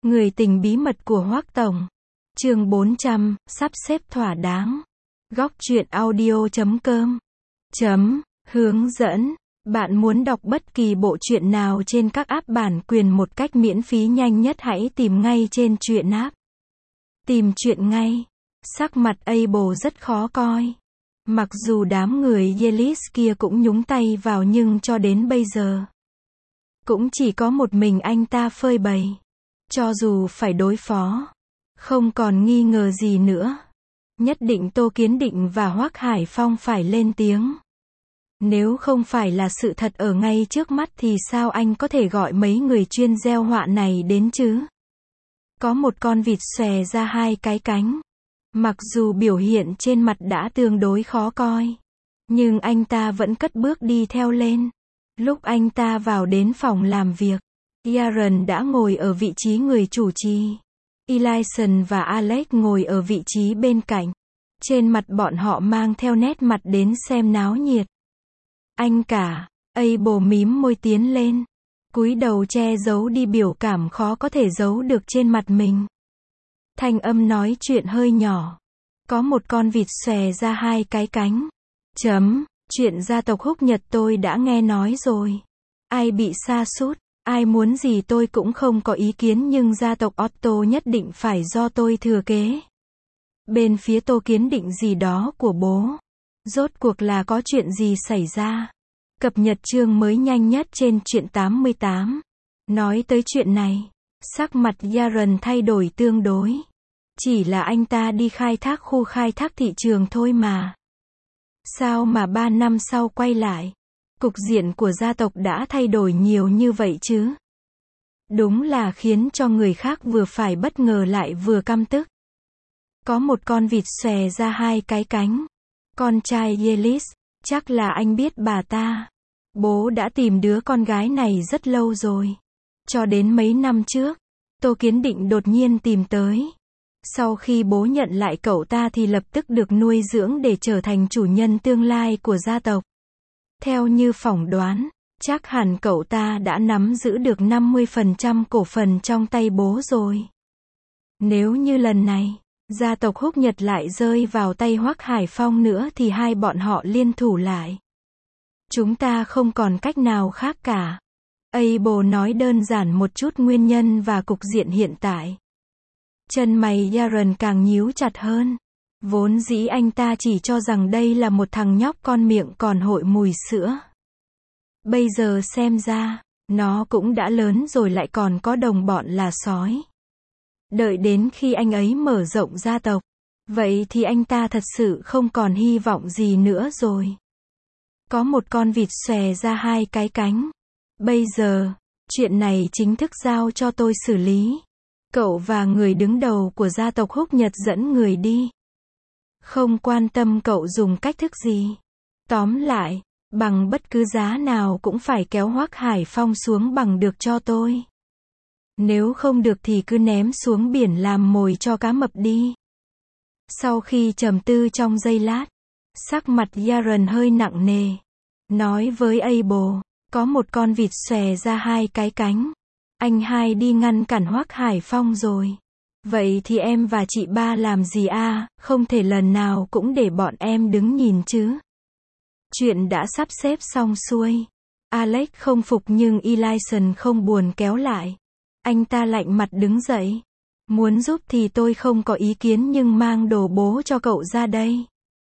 Người tình bí mật của Hoắc Tổng. Chương 400, sắp xếp thỏa đáng. Góc truyện audio.com. Hướng dẫn. Bạn muốn đọc bất kỳ bộ truyện nào trên các app bản quyền một cách miễn phí nhanh nhất, hãy tìm ngay trên truyện app. Tìm truyện ngay. Sắc mặt Abel rất khó coi. Mặc dù đám người Yelis kia cũng nhúng tay vào nhưng cho đến bây giờ cũng chỉ có một mình anh ta phơi bày. Cho dù phải đối phó, không còn nghi ngờ gì nữa. Nhất định Tô Kiến Định và Hoắc Hải Phong phải lên tiếng. Nếu không phải là sự thật ở ngay trước mắt thì sao anh có thể gọi mấy người chuyên gieo họa này đến chứ? Có một con vịt xòe ra hai cái cánh. Mặc dù biểu hiện trên mặt đã tương đối khó coi, nhưng anh ta vẫn cất bước đi theo lên. Lúc anh ta vào đến phòng làm việc, Aaron đã ngồi ở vị trí người chủ trì. Ellison và Alex ngồi ở vị trí bên cạnh. Trên mặt bọn họ mang theo nét mặt đến xem náo nhiệt. Anh cả, Abel mím môi tiến lên, cúi đầu che giấu đi biểu cảm khó có thể giấu được trên mặt mình. Thanh âm nói chuyện hơi nhỏ. Có một con vịt xòe ra hai cái cánh. Chuyện gia tộc Húc Nhật tôi đã nghe nói rồi. Ai bị sa sút, ai muốn gì tôi cũng không có ý kiến, nhưng gia tộc Otto nhất định phải do tôi thừa kế. Bên phía Tô Kiến Định gì đó của bố. Rốt cuộc là có chuyện gì xảy ra? Cập nhật chương mới nhanh nhất trên truyện 88. Nói tới chuyện này, sắc mặt Aaron thay đổi tương đối. Chỉ là anh ta đi khai thác khu khai thác thị trường thôi mà. Sao mà 3 năm sau quay lại, cục diện của gia tộc đã thay đổi nhiều như vậy chứ? Đúng là khiến cho người khác vừa phải bất ngờ lại vừa căm tức. Có một con vịt xòe ra hai cái cánh. Con trai Yelis, chắc là anh biết bà ta. Bố đã tìm đứa con gái này rất lâu rồi. Cho đến mấy năm trước, Tô Kiến Định đột nhiên tìm tới. Sau khi bố nhận lại cậu ta thì lập tức được nuôi dưỡng để trở thành chủ nhân tương lai của gia tộc. Theo như phỏng đoán, chắc hẳn cậu ta đã nắm giữ được 50% cổ phần trong tay bố rồi. Nếu như lần này, gia tộc Húc Nhật lại rơi vào tay Hoắc Hải Phong nữa thì hai bọn họ liên thủ lại. Chúng ta không còn cách nào khác cả. Abel nói đơn giản một chút nguyên nhân và cục diện hiện tại. Chân mày Aaron càng nhíu chặt hơn. Vốn dĩ anh ta chỉ cho rằng đây là một thằng nhóc con miệng còn hội mùi sữa. Bây giờ xem ra, nó cũng đã lớn rồi lại còn có đồng bọn là sói. Đợi đến khi anh ấy mở rộng gia tộc, vậy thì anh ta thật sự không còn hy vọng gì nữa rồi. Có một con vịt xòe ra hai cái cánh. Bây giờ, chuyện này chính thức giao cho tôi xử lý. Cậu và người đứng đầu của gia tộc Húc Nhật dẫn người đi. Không quan tâm cậu dùng cách thức gì. Tóm lại, bằng bất cứ giá nào cũng phải kéo Hoắc Hải Phong xuống bằng được cho tôi. Nếu không được thì cứ ném xuống biển làm mồi cho cá mập đi. Sau khi trầm tư trong giây lát, sắc mặt Aaron hơi nặng nề. Nói với Abel, có một con vịt xòe ra hai cái cánh. Anh hai đi ngăn cản Hoắc Hải Phong rồi. Vậy thì em và chị ba làm gì à, không thể lần nào cũng để bọn em đứng nhìn chứ. Chuyện đã sắp xếp xong xuôi. Alex không phục nhưng Ellison không buồn kéo lại. Anh ta lạnh mặt đứng dậy. Muốn giúp thì tôi không có ý kiến, nhưng mang đồ bố cho cậu ra đây.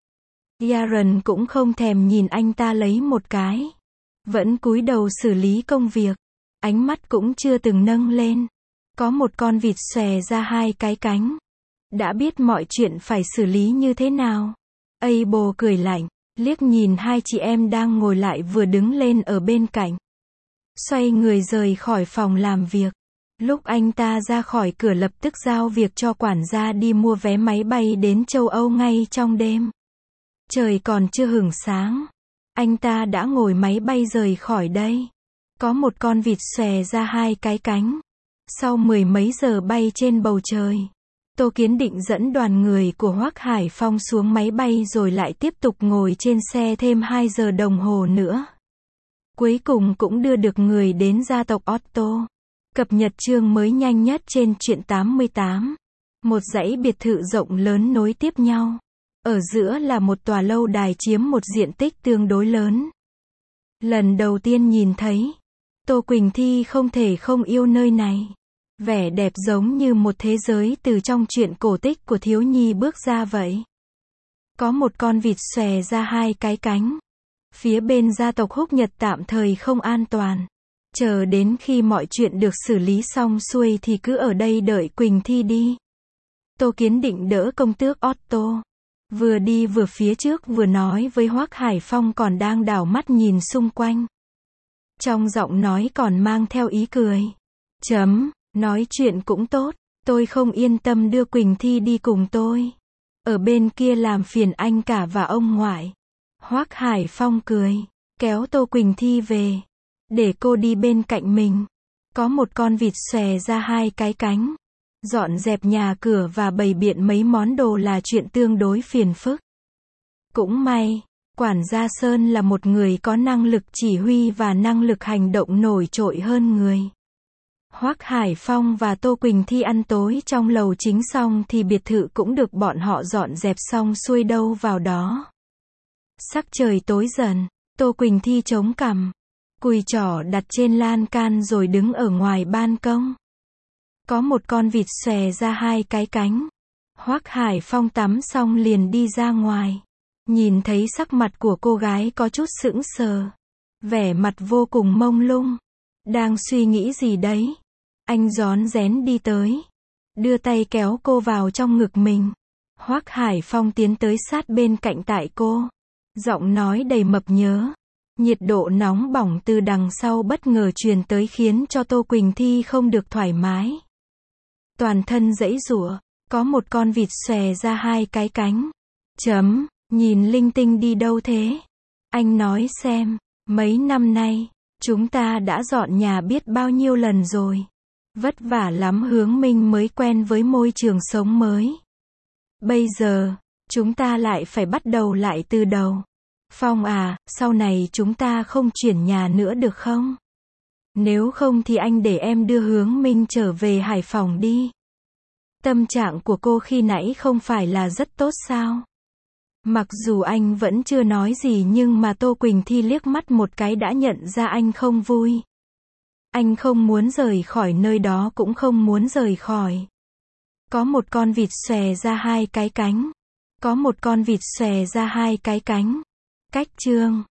Aaron cũng không thèm nhìn anh ta lấy một cái. Vẫn cúi đầu xử lý công việc. Ánh mắt cũng chưa từng nâng lên. Có một con vịt xòe ra hai cái cánh. Đã biết mọi chuyện phải xử lý như thế nào. Abel cười lạnh, liếc nhìn hai chị em đang ngồi lại vừa đứng lên ở bên cạnh. Xoay người rời khỏi phòng làm việc. Lúc anh ta ra khỏi cửa lập tức giao việc cho quản gia đi mua vé máy bay đến châu Âu ngay trong đêm. Trời còn chưa hửng sáng, anh ta đã ngồi máy bay rời khỏi đây. Có một con vịt xòe ra hai cái cánh. Sau 10 mấy giờ bay trên bầu trời, Tô Kiến Định dẫn đoàn người của Hoắc Hải Phong xuống máy bay rồi lại tiếp tục ngồi trên xe thêm 2 giờ đồng hồ nữa. Cuối cùng cũng đưa được người đến gia tộc Otto. Cập nhật chương mới nhanh nhất trên truyện 88. Một dãy biệt thự rộng lớn nối tiếp nhau. Ở giữa là một tòa lâu đài chiếm một diện tích tương đối lớn. Lần đầu tiên nhìn thấy, Tô Quỳnh Thi không thể không yêu nơi này. Vẻ đẹp giống như một thế giới từ trong truyện cổ tích của thiếu nhi bước ra vậy. Có một con vịt xòe ra hai cái cánh. Phía bên gia tộc Húc Nhật tạm thời không an toàn. Chờ đến khi mọi chuyện được xử lý xong xuôi thì cứ ở đây đợi Quỳnh Thi đi. Tô Kiến định đỡ công tước Otto. Vừa đi vừa phía trước vừa nói với Hoắc Hải Phong còn đang đảo mắt nhìn xung quanh. Trong giọng nói còn mang theo ý cười. Nói chuyện cũng tốt, tôi không yên tâm đưa Quỳnh Thi đi cùng tôi. Ở bên kia làm phiền anh cả và ông ngoại. Hoắc Hải Phong cười, kéo Tô Quỳnh Thi về. Để cô đi bên cạnh mình. Có một con vịt xòe ra hai cái cánh. Dọn dẹp nhà cửa và bày biện mấy món đồ là chuyện tương đối phiền phức. Cũng may, quản gia Sơn là một người có năng lực chỉ huy và năng lực hành động nổi trội hơn người. Hoắc Hải Phong và Tô Quỳnh Thi ăn tối trong lầu chính xong thì biệt thự cũng được bọn họ dọn dẹp xong xuôi đâu vào đó. Sắc trời tối dần, Tô Quỳnh Thi chống cằm, cùi chỏ đặt trên lan can rồi đứng ở ngoài ban công. Có một con vịt xòe ra hai cái cánh. Hoắc Hải Phong tắm xong liền đi ra ngoài. Nhìn thấy sắc mặt của cô gái có chút sững sờ. Vẻ mặt vô cùng mông lung. Đang suy nghĩ gì đấy? Anh rón rén đi tới. Đưa tay kéo cô vào trong ngực mình. Hoắc Hải Phong tiến tới sát bên cạnh tại cô. Giọng nói đầy mập nhớ. Nhiệt độ nóng bỏng từ đằng sau bất ngờ truyền tới khiến cho Tô Quỳnh Thi không được thoải mái. Toàn thân giãy giụa, có một con vịt xòe ra hai cái cánh. Nhìn linh tinh đi đâu thế? Anh nói xem, mấy năm nay, chúng ta đã dọn nhà biết bao nhiêu lần rồi. Vất vả lắm Hướng Minh mới quen với môi trường sống mới. Bây giờ, chúng ta lại phải bắt đầu lại từ đầu. Phong à, sau này chúng ta không chuyển nhà nữa được không? Nếu không thì anh để em đưa Hướng Minh trở về Hải Phòng đi. Tâm trạng của cô khi nãy không phải là rất tốt sao? Mặc dù anh vẫn chưa nói gì nhưng mà Tô Quỳnh Thi liếc mắt một cái đã nhận ra anh không vui. Anh không muốn rời khỏi nơi đó cũng không muốn rời khỏi. Có một con vịt xòe ra hai cái cánh. Có một con vịt xòe ra hai cái cánh. Cách chương